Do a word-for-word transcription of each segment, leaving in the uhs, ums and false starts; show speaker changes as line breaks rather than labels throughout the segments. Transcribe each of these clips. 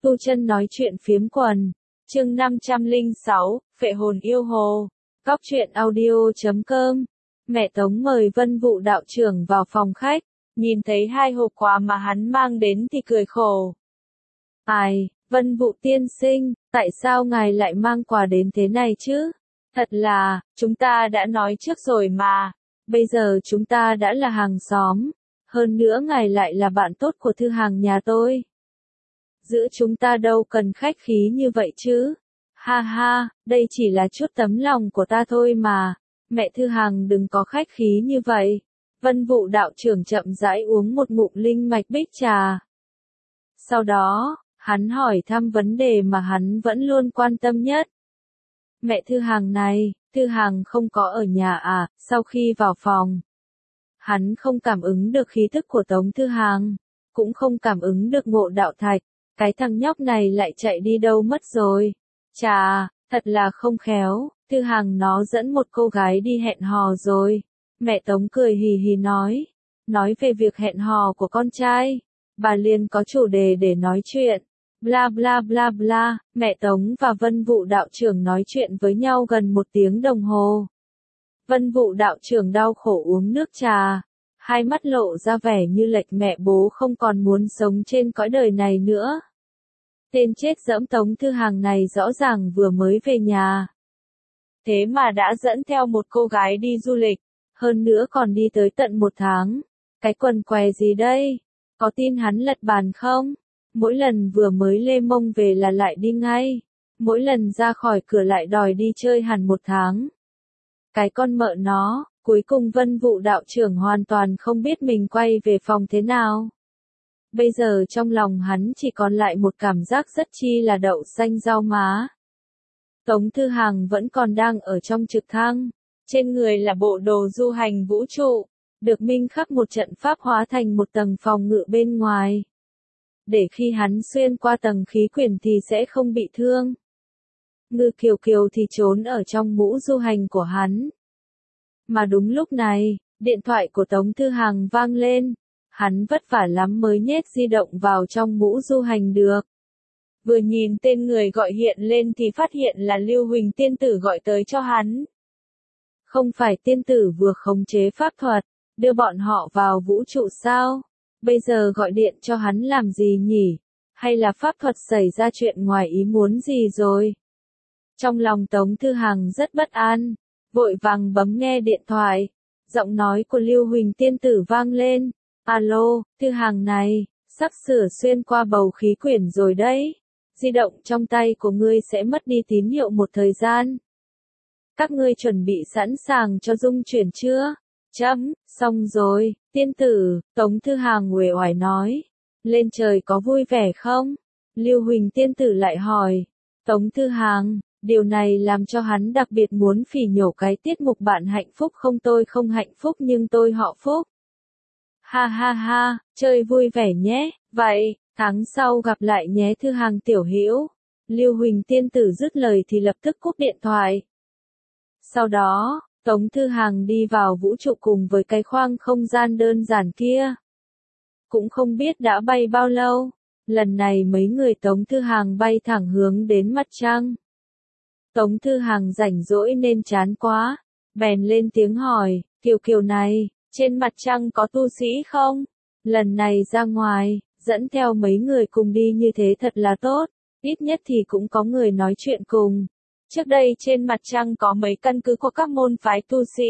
Tu Chân nói chuyện phiếm quần. Chương năm trăm lẻ sáu, Phệ hồn yêu hồ. Góc truyện audio chấm com. Mẹ Tống mời Vân Vũ đạo trưởng vào phòng khách, nhìn thấy hai hộp quà mà hắn mang đến thì cười khổ. Ai, Vân Vũ tiên sinh, tại sao ngài lại mang quà đến thế này chứ? Thật là, chúng ta đã nói trước rồi mà, bây giờ chúng ta đã là hàng xóm, hơn nữa ngài lại là bạn tốt của Thư Hàng nhà tôi. Giữa chúng ta đâu cần khách khí như vậy chứ? Ha ha, đây chỉ là chút tấm lòng của ta thôi mà, mẹ Thư Hàng đừng có khách khí như vậy. Vân Vũ đạo trưởng chậm rãi uống một ngụm linh mạch bích trà. Sau đó, hắn hỏi thăm vấn đề mà hắn vẫn luôn quan tâm nhất. Mẹ Thư Hàng này, Thư Hàng không có ở nhà à? Sau khi vào phòng, hắn không cảm ứng được khí thức của Tống Thư Hàng, cũng không cảm ứng được Ngộ Đạo Thạch. Cái thằng nhóc này lại chạy đi đâu mất rồi? Chà, thật là không khéo, Thư Hàng nó dẫn một cô gái đi hẹn hò rồi. Mẹ Tống cười hì hì nói, nói về việc hẹn hò của con trai, bà liền có chủ đề để nói chuyện. Bla bla bla bla, mẹ Tống và Vân Vũ đạo trưởng nói chuyện với nhau gần một tiếng đồng hồ. Vân Vũ đạo trưởng đau khổ uống nước trà, hai mắt lộ ra vẻ như lệch mẹ bố không còn muốn sống trên cõi đời này nữa. Tên chết dẫm Tống Thư Hàng này rõ ràng vừa mới về nhà, thế mà đã dẫn theo một cô gái đi du lịch, hơn nữa còn đi tới tận một tháng. Cái quần què gì đây? Có tin hắn lật bàn không? Mỗi lần vừa mới lê mông về là lại đi ngay, mỗi lần ra khỏi cửa lại đòi đi chơi hẳn một tháng. Cái con mợ nó, cuối cùng Vân Vũ đạo trưởng hoàn toàn không biết mình quay về phòng thế nào. Bây giờ trong lòng hắn chỉ còn lại một cảm giác rất chi là đậu xanh rau má. Tống Thư Hàng vẫn còn đang ở trong trực thăng, trên người là bộ đồ du hành vũ trụ, được minh khắc một trận pháp hóa thành một tầng phòng ngự bên ngoài, để khi hắn xuyên qua tầng khí quyển thì sẽ không bị thương. Ngư Kiều Kiều thì trốn ở trong mũ du hành của hắn. Mà đúng lúc này, điện thoại của Tống Thư Hàng vang lên, hắn vất vả lắm mới nhét di động vào trong mũ du hành được. Vừa nhìn tên người gọi hiện lên thì phát hiện là Lưu Huỳnh tiên tử gọi tới cho hắn. Không phải tiên tử vừa khống chế pháp thuật, đưa bọn họ vào vũ trụ sao? Bây giờ gọi điện cho hắn làm gì nhỉ? Hay là pháp thuật xảy ra chuyện ngoài ý muốn gì rồi? Trong lòng Tống Thư Hàng rất bất an, vội vàng bấm nghe điện thoại. Giọng nói của Lưu Huỳnh tiên tử vang lên. Alo, Thư Hàng này, sắp sửa xuyên qua bầu khí quyển rồi đấy. Di động trong tay của ngươi sẽ mất đi tín hiệu một thời gian. Các ngươi chuẩn bị sẵn sàng cho dung chuyển chưa? Chấm, xong rồi, tiên tử, Tống Thư Hàng uể oải nói. Lên trời có vui vẻ không? Lưu Huỳnh tiên tử lại hỏi. Tống Thư Hàng, điều này làm cho hắn đặc biệt muốn phỉ nhổ cái tiết mục bạn hạnh phúc không tôi không hạnh phúc nhưng tôi họ phúc. Ha ha ha, chơi vui vẻ nhé, vậy, tháng sau gặp lại nhé Thư Hàng tiểu hữu. Lưu Huỳnh tiên tử dứt lời thì lập tức cúp điện thoại. Sau đó, Tống Thư Hàng đi vào vũ trụ cùng với cái khoang không gian đơn giản kia. Cũng không biết đã bay bao lâu, lần này mấy người Tống Thư Hàng bay thẳng hướng đến mặt trăng. Tống Thư Hàng rảnh rỗi nên chán quá, bèn lên tiếng hỏi, Kiều Kiều này, trên mặt trăng có tu sĩ không? Lần này ra ngoài, dẫn theo mấy người cùng đi như thế thật là tốt, ít nhất thì cũng có người nói chuyện cùng. Trước đây trên mặt trăng có mấy căn cứ của các môn phái tu sĩ,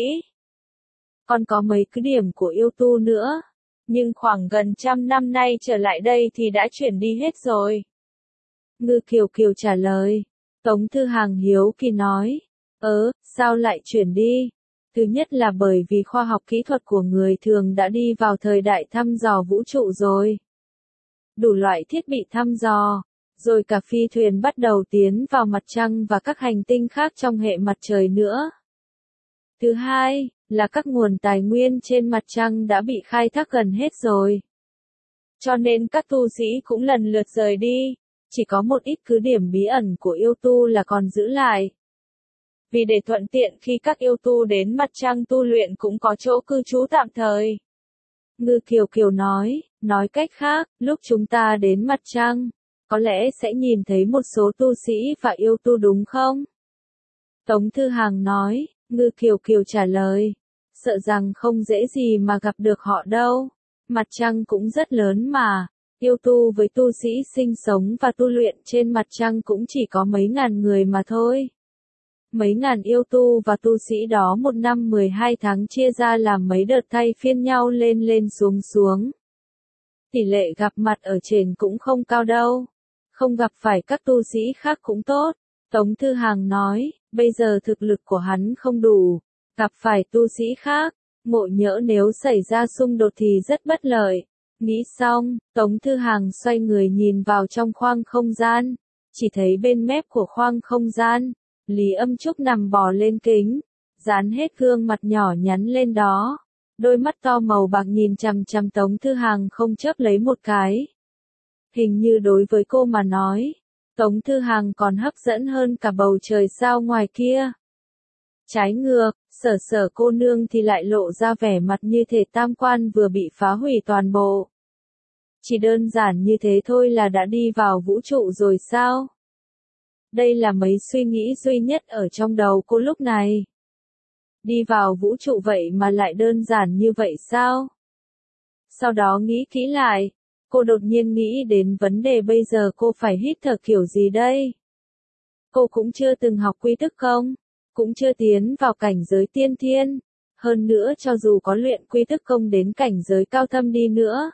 còn có mấy cứ điểm của yêu tu nữa, nhưng khoảng gần trăm năm nay trở lại đây thì đã chuyển đi hết rồi. Ngư Kiều Kiều trả lời. Tống Thư Hàng hiếu kỳ nói, ớ, sao lại chuyển đi? Thứ nhất là bởi vì khoa học kỹ thuật của người thường đã đi vào thời đại thăm dò vũ trụ rồi. Đủ loại thiết bị thăm dò, rồi cả phi thuyền bắt đầu tiến vào mặt trăng và các hành tinh khác trong hệ mặt trời nữa. Thứ hai, là các nguồn tài nguyên trên mặt trăng đã bị khai thác gần hết rồi. Cho nên các tu sĩ cũng lần lượt rời đi, chỉ có một ít cứ điểm bí ẩn của yêu tu là còn giữ lại. Vì để thuận tiện khi các yêu tu đến mặt trăng tu luyện cũng có chỗ cư trú tạm thời. Ngư Kiều Kiều nói, nói cách khác, lúc chúng ta đến mặt trăng, có lẽ sẽ nhìn thấy một số tu sĩ và yêu tu đúng không? Tống Thư Hàng nói, Ngư Kiều Kiều trả lời, sợ rằng không dễ gì mà gặp được họ đâu, mặt trăng cũng rất lớn mà, yêu tu với tu sĩ sinh sống và tu luyện trên mặt trăng cũng chỉ có mấy ngàn người mà thôi. Mấy ngàn yêu tu và tu sĩ đó một năm mười hai tháng chia ra làm mấy đợt thay phiên nhau lên lên xuống xuống. Tỷ lệ gặp mặt ở trên cũng không cao đâu, không gặp phải các tu sĩ khác cũng tốt. Tống Thư Hàng nói, bây giờ thực lực của hắn không đủ, gặp phải tu sĩ khác, ngộ nhỡ nếu xảy ra xung đột thì rất bất lợi. Nghĩ xong, Tống Thư Hàng xoay người nhìn vào trong khoang không gian, chỉ thấy bên mép của khoang không gian, Lý Âm Trúc nằm bò lên kính, dán hết gương mặt nhỏ nhắn lên đó, đôi mắt to màu bạc nhìn chằm chằm Tống Thư Hàng không chớp lấy một cái. Hình như đối với cô mà nói, Tống Thư Hàng còn hấp dẫn hơn cả bầu trời sao ngoài kia. Trái ngược, Sở Sở cô nương thì lại lộ ra vẻ mặt như thể tam quan vừa bị phá hủy toàn bộ. Chỉ đơn giản như thế thôi là đã đi vào vũ trụ rồi sao? Đây là mấy suy nghĩ duy nhất ở trong đầu cô lúc này. Đi vào vũ trụ vậy mà lại đơn giản như vậy sao? Sau đó nghĩ kỹ lại, cô đột nhiên nghĩ đến vấn đề bây giờ cô phải hít thở kiểu gì đây? Cô cũng chưa từng học quy tức công, cũng chưa tiến vào cảnh giới tiên thiên, hơn nữa cho dù có luyện quy tức công đến cảnh giới cao thâm đi nữa.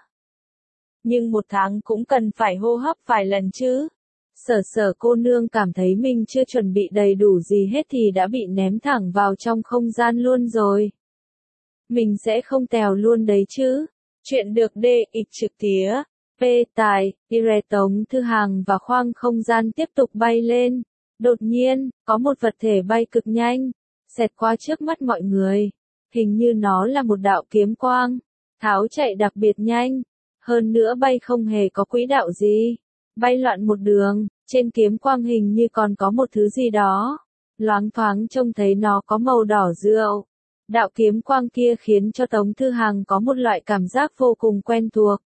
Nhưng một tháng cũng cần phải hô hấp vài lần chứ. Sở Sở cô nương cảm thấy mình chưa chuẩn bị đầy đủ gì hết thì đã bị ném thẳng vào trong không gian luôn rồi. Mình sẽ không tèo luôn đấy chứ. Chuyện được đê ích trực tía. P tài, Ire Tống Thư Hàng và khoang không gian tiếp tục bay lên. Đột nhiên, có một vật thể bay cực nhanh, xẹt qua trước mắt mọi người. Hình như nó là một đạo kiếm quang, tháo chạy đặc biệt nhanh. Hơn nữa bay không hề có quỹ đạo gì. Bay loạn một đường, trên kiếm quang hình như còn có một thứ gì đó. Loáng thoáng trông thấy nó có màu đỏ rượu. Đạo kiếm quang kia khiến cho Tống Thư Hàng có một loại cảm giác vô cùng quen thuộc.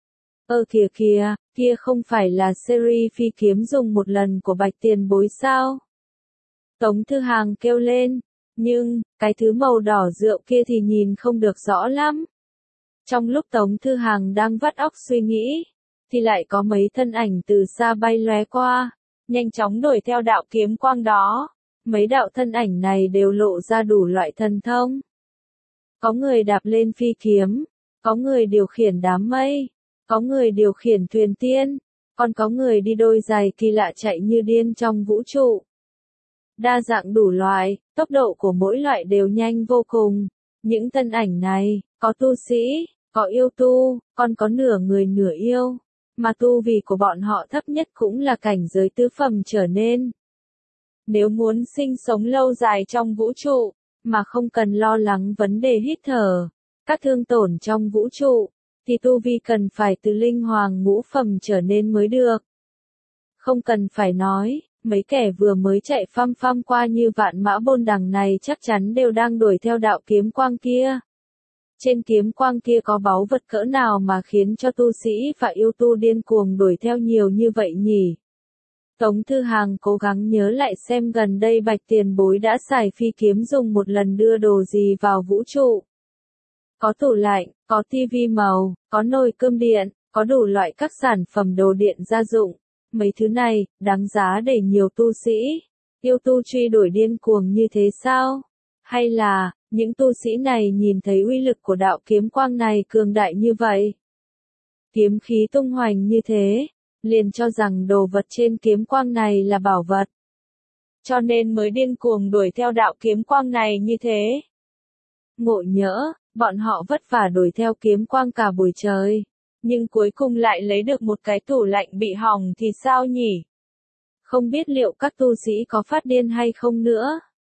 Ơ kìa kìa, kia không phải là series phi kiếm dùng một lần của Bạch Tiền Bối sao? Tống Thư Hàng kêu lên, nhưng, cái thứ màu đỏ rượu kia thì nhìn không được rõ lắm. Trong lúc Tống Thư Hàng đang vắt óc suy nghĩ, thì lại có mấy thân ảnh từ xa bay lóe qua, nhanh chóng đuổi theo đạo kiếm quang đó. Mấy đạo thân ảnh này đều lộ ra đủ loại thần thông. Có người đạp lên phi kiếm, có người điều khiển đám mây, có người điều khiển thuyền tiên, còn có người đi đôi giày kỳ lạ chạy như điên trong vũ trụ. Đa dạng đủ loại, tốc độ của mỗi loại đều nhanh vô cùng. Những thân ảnh này, có tu sĩ, có yêu tu, còn có nửa người nửa yêu, mà tu vi của bọn họ thấp nhất cũng là cảnh giới tứ phẩm trở nên. Nếu muốn sinh sống lâu dài trong vũ trụ, mà không cần lo lắng vấn đề hít thở, các thương tổn trong vũ trụ, thì tu vi cần phải từ linh hoàng ngũ phẩm trở nên mới được. Không cần phải nói, mấy kẻ vừa mới chạy phăm phăm qua như vạn mã bôn đằng này chắc chắn đều đang đuổi theo đạo kiếm quang kia. Trên kiếm quang kia có báu vật cỡ nào mà khiến cho tu sĩ và yêu tu điên cuồng đuổi theo nhiều như vậy nhỉ? Tống Thư Hàng cố gắng nhớ lại xem gần đây Bạch Tiền Bối đã xài phi kiếm dùng một lần đưa đồ gì vào vũ trụ. Có tủ lạnh, có tivi màu, có nồi cơm điện, có đủ loại các sản phẩm đồ điện gia dụng. Mấy thứ này, đáng giá để nhiều tu sĩ, yêu tu truy đuổi điên cuồng như thế sao? Hay là, những tu sĩ này nhìn thấy uy lực của đạo kiếm quang này cường đại như vậy? Kiếm khí tung hoành như thế, liền cho rằng đồ vật trên kiếm quang này là bảo vật. Cho nên mới điên cuồng đuổi theo đạo kiếm quang này như thế. Ngộ nhỡ, bọn họ vất vả đuổi theo kiếm quang cả buổi trời, nhưng cuối cùng lại lấy được một cái tủ lạnh bị hỏng thì sao nhỉ? Không biết liệu các tu sĩ có phát điên hay không nữa.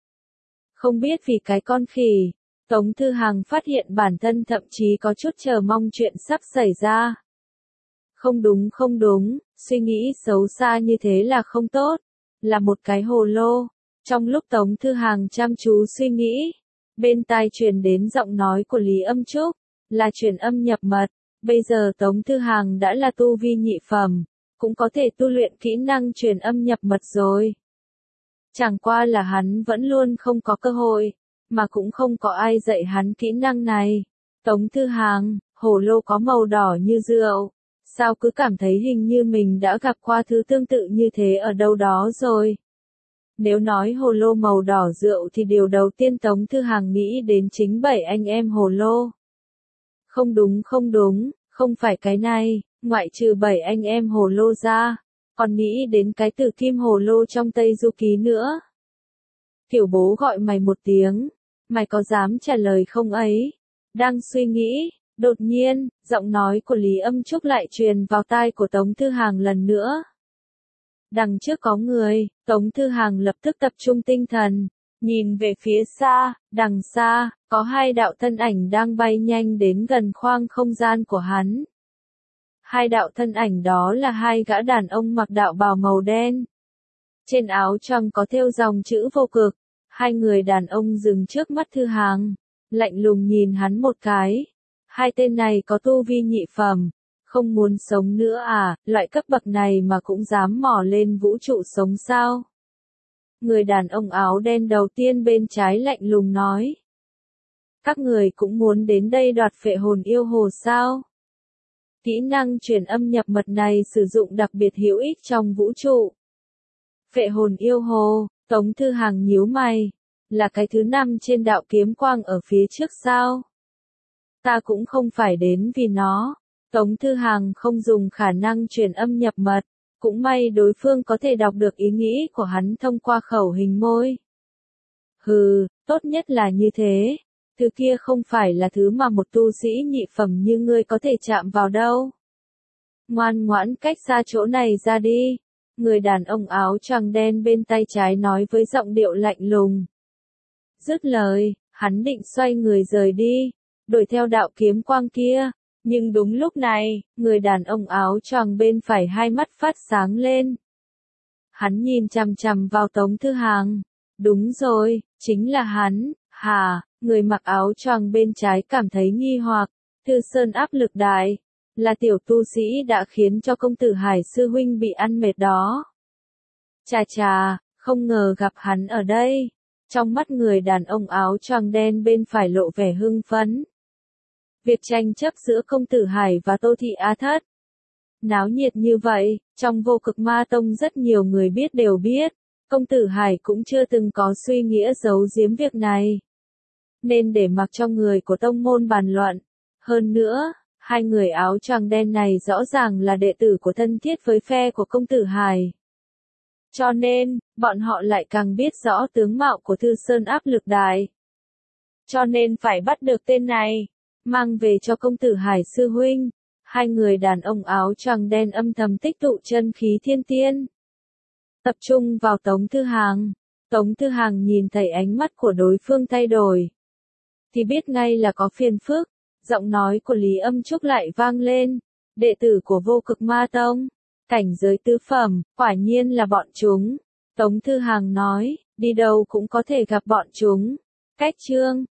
Không biết vì cái con khỉ, Tống Thư Hàng phát hiện bản thân thậm chí có chút chờ mong chuyện sắp xảy ra. Không đúng không đúng, suy nghĩ xấu xa như thế là không tốt, là một cái hồ lô. Trong lúc Tống Thư Hàng chăm chú suy nghĩ, bên tai truyền đến giọng nói của Lý Âm Trúc, là truyền âm nhập mật. Bây giờ Tống Thư Hàng đã là tu vi nhị phẩm, cũng có thể tu luyện kỹ năng truyền âm nhập mật rồi. Chẳng qua là hắn vẫn luôn không có cơ hội, mà cũng không có ai dạy hắn kỹ năng này. Tống Thư Hàng, hồ lô có màu đỏ như rượu. Sao cứ cảm thấy hình như mình đã gặp qua thứ tương tự như thế ở đâu đó rồi. Nếu nói hồ lô màu đỏ rượu thì điều đầu tiên Tống Thư Hàng nghĩ đến chính bảy anh em hồ lô. Không đúng không đúng, không phải cái này, ngoại trừ bảy anh em hồ lô ra, còn nghĩ đến cái từ kim hồ lô trong Tây Du Ký nữa. Tiểu bố gọi mày một tiếng, mày có dám trả lời không ấy? Đang suy nghĩ, đột nhiên, giọng nói của Lý Âm Trúc lại truyền vào tai của Tống Thư Hàng lần nữa. Đằng trước có người, Tống Thư Hàng lập tức tập trung tinh thần, nhìn về phía xa, đằng xa, có hai đạo thân ảnh đang bay nhanh đến gần khoang không gian của hắn. Hai đạo thân ảnh đó là hai gã đàn ông mặc đạo bào màu đen. Trên áo choàng có thêu dòng chữ vô cực, hai người đàn ông dừng trước mắt Thư Hàng, lạnh lùng nhìn hắn một cái. Hai tên này có tu vi nhị phẩm, không muốn sống nữa à, loại cấp bậc này mà cũng dám mò lên vũ trụ sống sao? Người đàn ông áo đen đầu tiên bên trái lạnh lùng nói. Các người cũng muốn đến đây đoạt phệ hồn yêu hồ sao? Kỹ năng truyền âm nhập mật này sử dụng đặc biệt hữu ích trong vũ trụ. Phệ hồn yêu hồ, Tống Thư Hàng nhíu mày, là cái thứ năm trên đạo kiếm quang ở phía trước sao? Ta cũng không phải đến vì nó. Tống Thư Hàng không dùng khả năng truyền âm nhập mật, cũng may đối phương có thể đọc được ý nghĩ của hắn thông qua khẩu hình môi. Hừ, tốt nhất là như thế. Thứ kia không phải là thứ mà một tu sĩ nhị phẩm như ngươi có thể chạm vào đâu. Ngoan ngoãn cách xa chỗ này ra đi. Người đàn ông áo choàng đen bên tay trái nói với giọng điệu lạnh lùng. Dứt lời, hắn định xoay người rời đi, đuổi theo đạo kiếm quang kia. Nhưng đúng lúc này, người đàn ông áo choàng bên phải hai mắt phát sáng lên. Hắn nhìn chằm chằm vào Tống Thư Hàng. Đúng rồi, chính là hắn. Hà, người mặc áo choàng bên trái cảm thấy nghi hoặc. Thư Sơn áp lực đại, là tiểu tu sĩ đã khiến cho công tử Hải sư huynh bị ăn mệt đó. Chà chà, không ngờ gặp hắn ở đây. Trong mắt người đàn ông áo choàng đen bên phải lộ vẻ hưng phấn. Việc tranh chấp giữa công tử Hải và Tô Thị Á Thất. Náo nhiệt như vậy, trong Vô Cực Ma Tông rất nhiều người biết đều biết, công tử Hải cũng chưa từng có suy nghĩa giấu giếm việc này. Nên để mặc cho người của tông môn bàn luận. Hơn nữa, hai người áo choàng đen này rõ ràng là đệ tử của thân thiết với phe của công tử Hải. Cho nên, bọn họ lại càng biết rõ tướng mạo của Thư Sơn áp lực đại. Cho nên phải bắt được tên này, mang về cho công tử Hải sư huynh. Hai người đàn ông áo choàng đen âm thầm tích tụ chân khí thiên tiên. Tập trung vào Tống Thư Hàng. Tống Thư Hàng nhìn thấy ánh mắt của đối phương thay đổi, thì biết ngay là có phiền phức. Giọng nói của Lý Âm Trúc lại vang lên. Đệ tử của Vô Cực Ma Tông, cảnh giới tứ phẩm, quả nhiên là bọn chúng. Tống Thư Hàng nói, đi đâu cũng có thể gặp bọn chúng. Cách chương